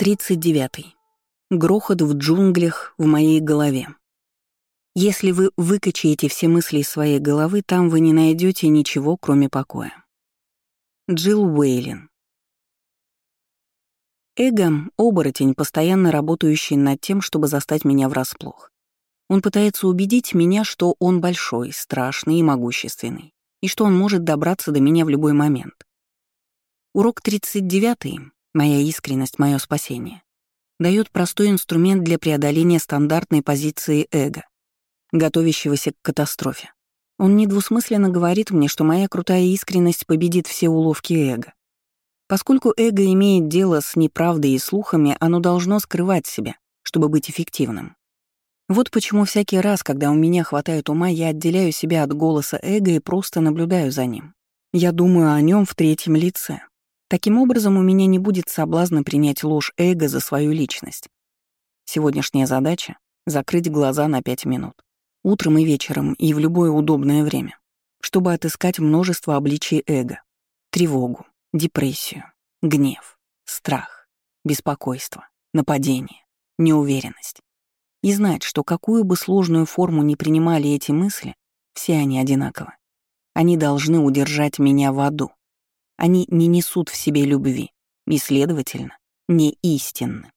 39. Грохот в джунглях в моей голове. Если вы выкачаете все мысли из своей головы, там вы не найдете ничего, кроме покоя. Джилл Уэйлин. Эго — оборотень, постоянно работающий над тем, чтобы застать меня врасплох. Он пытается убедить меня, что он большой, страшный и могущественный, и что он может добраться до меня в любой момент. Урок 39, моя искренность, мое спасение, дает простой инструмент для преодоления стандартной позиции эго, готовящегося к катастрофе. Он недвусмысленно говорит мне, что моя крутая искренность победит все уловки эго. Поскольку эго имеет дело с неправдой и слухами, оно должно скрывать себя, чтобы быть эффективным. Вот почему всякий раз, когда у меня хватает ума, я отделяю себя от голоса эго и просто наблюдаю за ним. Я думаю о нем в третьем лице. Таким образом, у меня не будет соблазна принять ложь эго за свою личность. Сегодняшняя задача — закрыть глаза на 5 минут. Утром и вечером, и в любое удобное время, чтобы отыскать множество обличий эго. Тревогу, депрессию, гнев, страх, беспокойство, нападение, неуверенность. И знать, что какую бы сложную форму ни принимали эти мысли, все они одинаковы. Они должны удержать меня в аду. Они не несут в себе любви и, следовательно, не истинны.